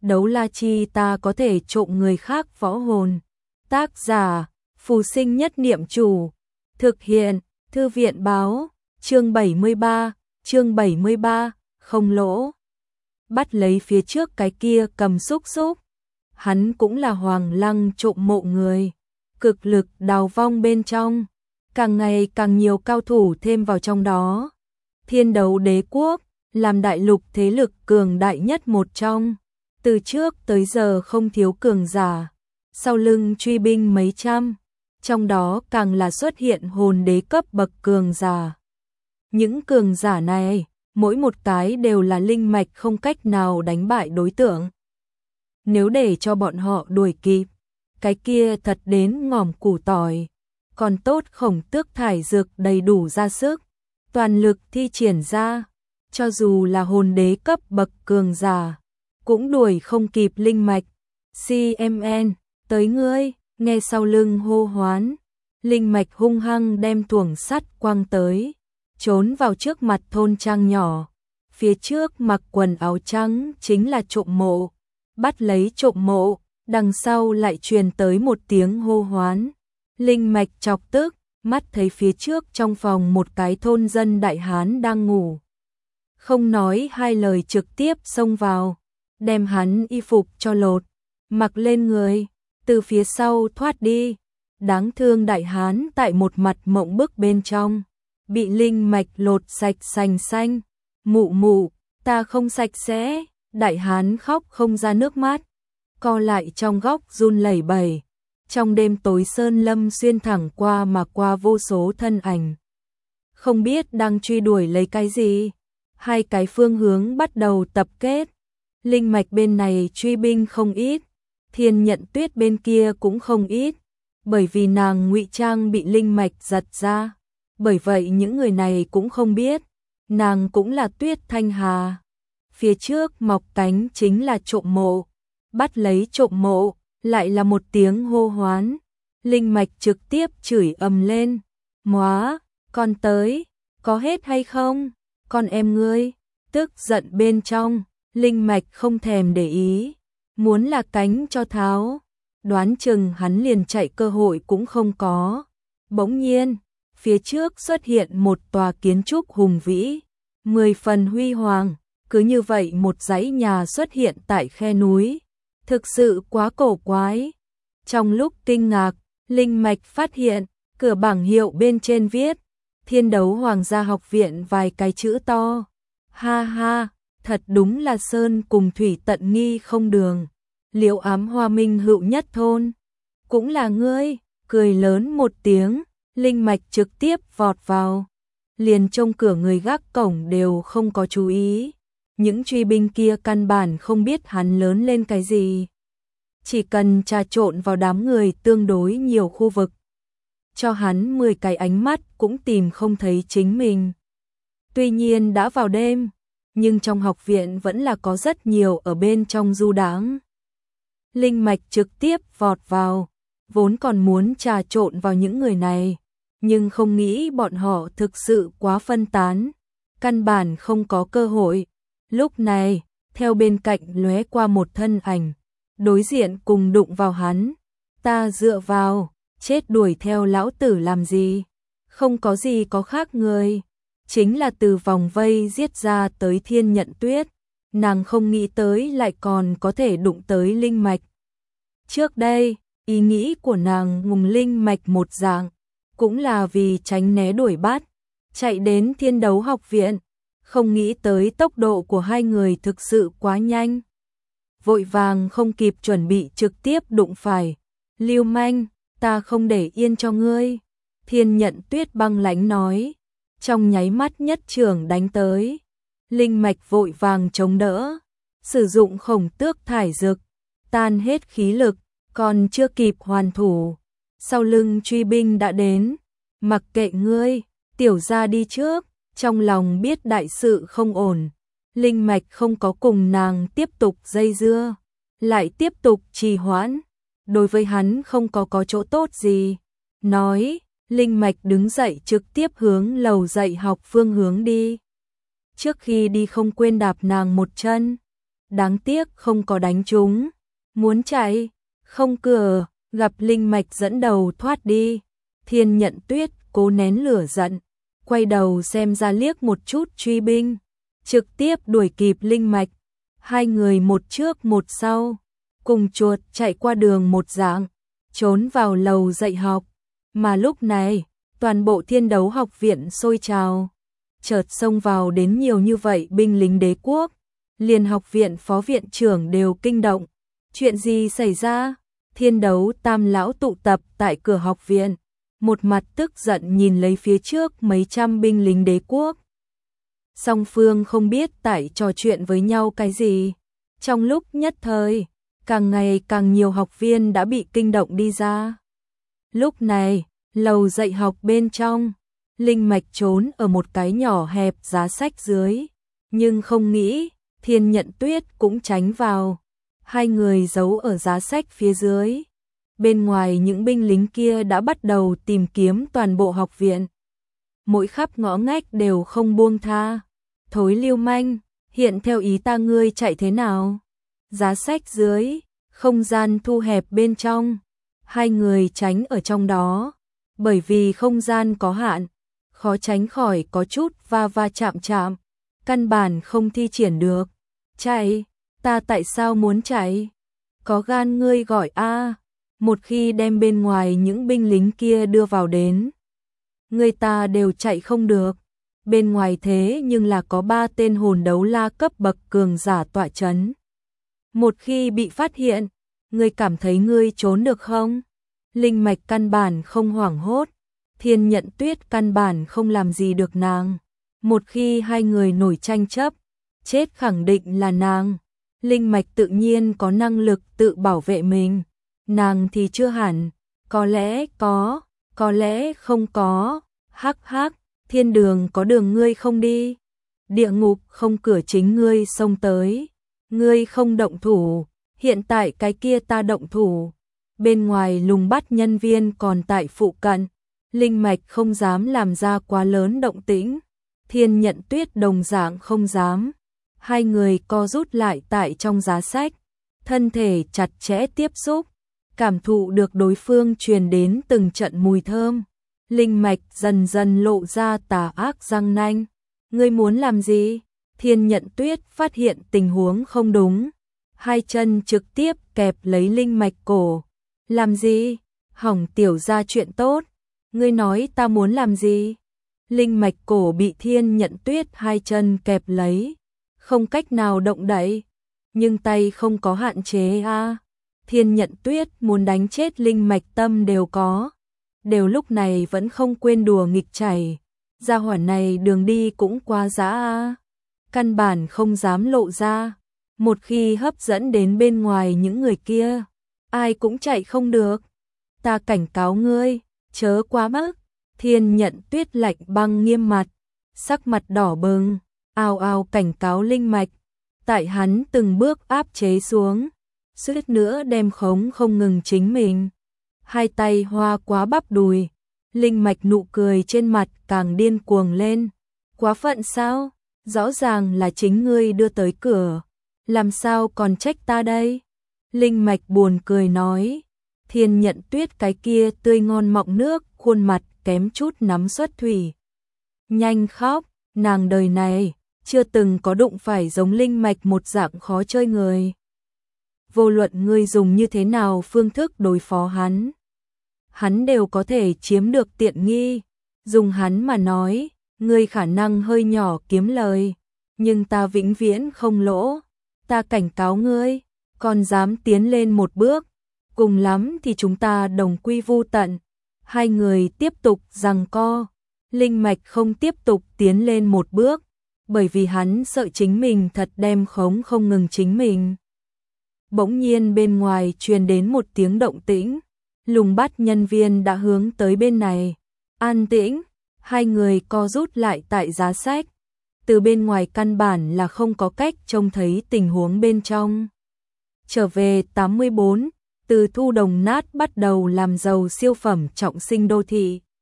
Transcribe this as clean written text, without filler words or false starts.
đấu la chi ta có thể trộm người khác võ hồn. Tác giả, Phù Sinh Nhất Niệm Chủ. Thực hiện, Thư viện Báo, chương 73, không lỗ. Bắt lấy phía trước cái kia cầm xúc xúc. Hắn cũng là Hoàng Lăng trộm mộ người. Cực lực đào vong bên trong. Càng ngày càng nhiều cao thủ thêm vào trong đó. Thiên Đấu Đế Quốc, làm đại lục thế lực cường đại nhất một trong. Từ trước tới giờ không thiếu cường giả. Sau lưng truy binh mấy trăm. Trong đó càng là xuất hiện hồn đế cấp bậc cường giả. Những cường giả này, mỗi một cái đều là linh mạch không cách nào đánh bại đối tượng. Nếu để cho bọn họ đuổi kịp, cái kia thật đến ngòm củ tỏi. Còn tốt Khổng Tước thải dược đầy đủ ra sức, toàn lực thi triển ra, cho dù là hồn đế cấp bậc cường giả, cũng đuổi không kịp linh mạch. CMN, tới ngươi, nghe sau lưng hô hoán, linh mạch hung hăng đem thuồng sắt quăng tới, trốn vào trước mặt thôn trang nhỏ. Phía trước mặc quần áo trắng chính là trộm mộ, bắt lấy trộm mộ, đằng sau lại truyền tới một tiếng hô hoán. Linh mạch chọc tức, mắt thấy phía trước trong phòng một cái thôn dân đại hán đang ngủ. Không nói hai lời trực tiếp xông vào, đem hắn y phục cho lột, mặc lên người, từ phía sau thoát đi. Đáng thương đại hán tại một mặt mộng bức bên trong, bị linh mạch lột sạch sành xanh. Mụ mụ, ta không sạch sẽ. Đại hán khóc không ra nước mắt, co lại trong góc run lẩy bẩy. Trong đêm tối sơn lâm xuyên thẳng qua mà qua vô số thân ảnh. Không biết đang truy đuổi lấy cái gì. Hai cái phương hướng bắt đầu tập kết. Linh mạch bên này truy binh không ít, Thiên Nhận Tuyết bên kia cũng không ít, bởi vì nàng ngụy trang bị linh mạch giật ra. Bởi vậy những người này cũng không biết, nàng cũng là Tuyết Thanh Hà. Phía trước mọc cánh chính là trộm mộ, bắt lấy trộm mộ, lại là một tiếng hô hoán. Linh mạch trực tiếp chửi ầm lên, móa, con tới, có hết hay không, con em ngươi. Tức giận bên trong, linh mạch không thèm để ý, muốn là cánh cho tháo, đoán chừng hắn liền chạy cơ hội cũng không có. Bỗng nhiên, phía trước xuất hiện một tòa kiến trúc hùng vĩ, 10 phần huy hoàng, cứ như vậy một dãy nhà xuất hiện tại khe núi, thực sự quá cổ quái. Trong lúc kinh ngạc, linh mạch phát hiện, cửa bảng hiệu bên trên viết, Thiên Đấu Hoàng gia học viện vài cái chữ to. Ha ha, thật đúng là sơn cùng thủy tận nghi không đường. Liễu Ám Hoa Minh hữu nhất thôn. Cũng là ngươi, cười lớn một tiếng, linh mạch trực tiếp vọt vào. Liền trông cửa người gác cổng đều không có chú ý. Những truy binh kia căn bản không biết hắn lớn lên cái gì. Chỉ cần trà trộn vào đám người tương đối nhiều khu vực, cho hắn 10 cái ánh mắt cũng tìm không thấy chính mình. Tuy nhiên đã vào đêm, nhưng trong học viện vẫn là có rất nhiều ở bên trong du đãng. Linh mạch trực tiếp vọt vào, vốn còn muốn trà trộn vào những người này, nhưng không nghĩ bọn họ thực sự quá phân tán, căn bản không có cơ hội. Lúc này, theo bên cạnh lóe qua một thân ảnh, đối diện cùng đụng vào hắn. Ta dựa vào, chết đuổi theo lão tử làm gì? Không có gì có khác người. Chính là từ vòng vây giết ra tới Thiên Nhận Tuyết, nàng không nghĩ tới lại còn có thể đụng tới linh mạch. Trước đây, ý nghĩ của nàng ngùng linh mạch một dạng, cũng là vì tránh né đuổi bắt, chạy đến Thiên Đấu học viện, không nghĩ tới tốc độ của hai người thực sự quá nhanh. Vội vàng không kịp chuẩn bị trực tiếp đụng phải. Lưu manh, ta không để yên cho ngươi. Thiên Nhận Tuyết băng lãnh nói. Trong nháy mắt nhất trường đánh tới. Linh mạch vội vàng chống đỡ. Sử dụng Khổng Tước thải dược. Tan hết khí lực, còn chưa kịp hoàn thủ. Sau lưng truy binh đã đến. Mặc kệ ngươi, tiểu gia đi trước. Trong lòng biết đại sự không ổn. Linh mạch không có cùng nàng tiếp tục dây dưa, lại tiếp tục trì hoãn, đối với hắn không có chỗ tốt gì. Nói, linh mạch đứng dậy trực tiếp hướng lầu dạy học phương hướng đi. Trước khi đi không quên đạp nàng một chân. đáng tiếc không có đánh trúng. Muốn chạy, không cửa, gặp Linh Mạch dẫn đầu thoát đi. Thiên Nhận Tuyết cố nén lửa giận, quay đầu xem ra liếc một chút truy binh, trực tiếp đuổi kịp Linh Mạch. Hai người một trước một sau, cùng chuột chạy qua đường một dạng, trốn vào lầu dạy học. Mà lúc này, toàn bộ Thiên Đấu học viện sôi trào, chợt xông vào đến nhiều như vậy binh lính đế quốc, liền học viện phó viện trưởng đều kinh động. Chuyện gì xảy ra? Thiên Đấu tam lão tụ tập tại cửa học viện, một mặt tức giận nhìn lấy phía trước mấy trăm binh lính đế quốc. Song phương không biết tại trò chuyện với nhau cái gì. Trong lúc nhất thời, càng ngày càng nhiều học viên đã bị kinh động đi ra. Lúc này, lầu dạy học bên trong, Linh Mạch trốn ở một cái nhỏ hẹp giá sách dưới, nhưng không nghĩ, Thiên Nhận Tuyết cũng tránh vào. Hai người giấu ở giá sách phía dưới. Bên ngoài những binh lính kia đã bắt đầu tìm kiếm toàn bộ học viện. Mỗi khắp ngõ ngách đều không buông tha. Thối lưu manh, hiện theo ý ta ngươi chạy thế nào? Giá sách dưới, không gian thu hẹp bên trong. Hai người tránh ở trong đó. Bởi vì không gian có hạn, khó tránh khỏi có chút va va chạm chạm. Căn bản không thi triển được. Chạy, ta tại sao muốn chạy? Có gan ngươi gọi a. Một khi đem bên ngoài những binh lính kia đưa vào đến, người ta đều chạy không được. Bên ngoài thế nhưng là có 3 tên hồn đấu la cấp bậc cường giả tọa chấn. Một khi bị phát hiện, ngươi cảm thấy ngươi trốn được không? Linh Mạch căn bản không hoảng hốt, Thiên Nhận Tuyết căn bản không làm gì được nàng. Một khi hai người nổi tranh chấp, chết khẳng định là nàng. Linh Mạch tự nhiên có năng lực tự bảo vệ mình, nàng thì chưa hẳn, có lẽ có, có lẽ không có. Hắc hắc, thiên đường có đường ngươi không đi, địa ngục không cửa chính ngươi xông tới. Ngươi không động thủ, hiện tại cái kia ta động thủ. Bên ngoài lùng bắt nhân viên còn tại phụ cận, Linh Mạch không dám làm ra quá lớn động tĩnh. Thiên Nhận Tuyết đồng dạng không dám. Hai người co rút lại tại trong giá sách, thân thể chặt chẽ tiếp xúc, cảm thụ được đối phương truyền đến từng trận mùi thơm. Linh Mạch dần dần lộ ra tà ác răng nanh. Ngươi muốn làm gì? Thiên Nhận Tuyết phát hiện tình huống không đúng, hai chân trực tiếp kẹp lấy Linh Mạch cổ. Làm gì? Hỏng tiểu ra chuyện tốt. Ngươi nói ta muốn làm gì? Linh Mạch cổ bị Thiên Nhận Tuyết hai chân kẹp lấy, không cách nào động đậy, nhưng tay không có hạn chế a. Thiên Nhận Tuyết muốn đánh chết Linh Mạch tâm đều có, đều lúc này vẫn không quên đùa nghịch chảy. Gia hỏa này đường đi cũng quá dã a, căn bản không dám lộ ra. Một khi hấp dẫn đến bên ngoài những người kia, ai cũng chạy không được. Ta cảnh cáo ngươi, chớ quá mức. Thiên Nhận Tuyết lạnh băng nghiêm mặt, sắc mặt đỏ bừng, ào ào cảnh cáo Linh Mạch. Tại hắn từng bước áp chế xuống, suýt nữa đem khống không ngừng chính mình. Hai tay hoa quá bắp đùi, Linh Mạch nụ cười trên mặt càng điên cuồng lên. Quá phận sao? Rõ ràng là chính ngươi đưa tới cửa, làm sao còn trách ta đây? Linh Mạch buồn cười nói. Thiên Nhận Tuyết cái kia tươi ngon mọng nước, khuôn mặt kém chút nắm xuất thủy. Nhanh khóc, nàng đời này chưa từng có đụng phải giống Linh Mạch một dạng khó chơi người. Vô luận ngươi dùng như thế nào phương thức đối phó hắn đều có thể chiếm được tiện nghi. Dùng hắn mà nói, ngươi khả năng hơi nhỏ kiếm lời, nhưng ta vĩnh viễn không lỗ. Ta cảnh cáo ngươi, còn dám tiến lên một bước, cùng lắm thì chúng ta đồng quy vu tận. Hai người tiếp tục giằng co, Linh Mạch không tiếp tục tiến lên một bước, bởi vì hắn sợ chính mình thật đem khống không ngừng chính mình. Bỗng nhiên bên ngoài truyền đến một tiếng động tĩnh, lùng bắt nhân viên đã hướng tới bên này. An tĩnh, hai người co rút lại tại giá sách. Từ bên ngoài căn bản là không có cách trông thấy tình huống bên trong. Trở về 84, từ thu đồng nát bắt đầu làm giàu siêu phẩm trọng sinh đô thị.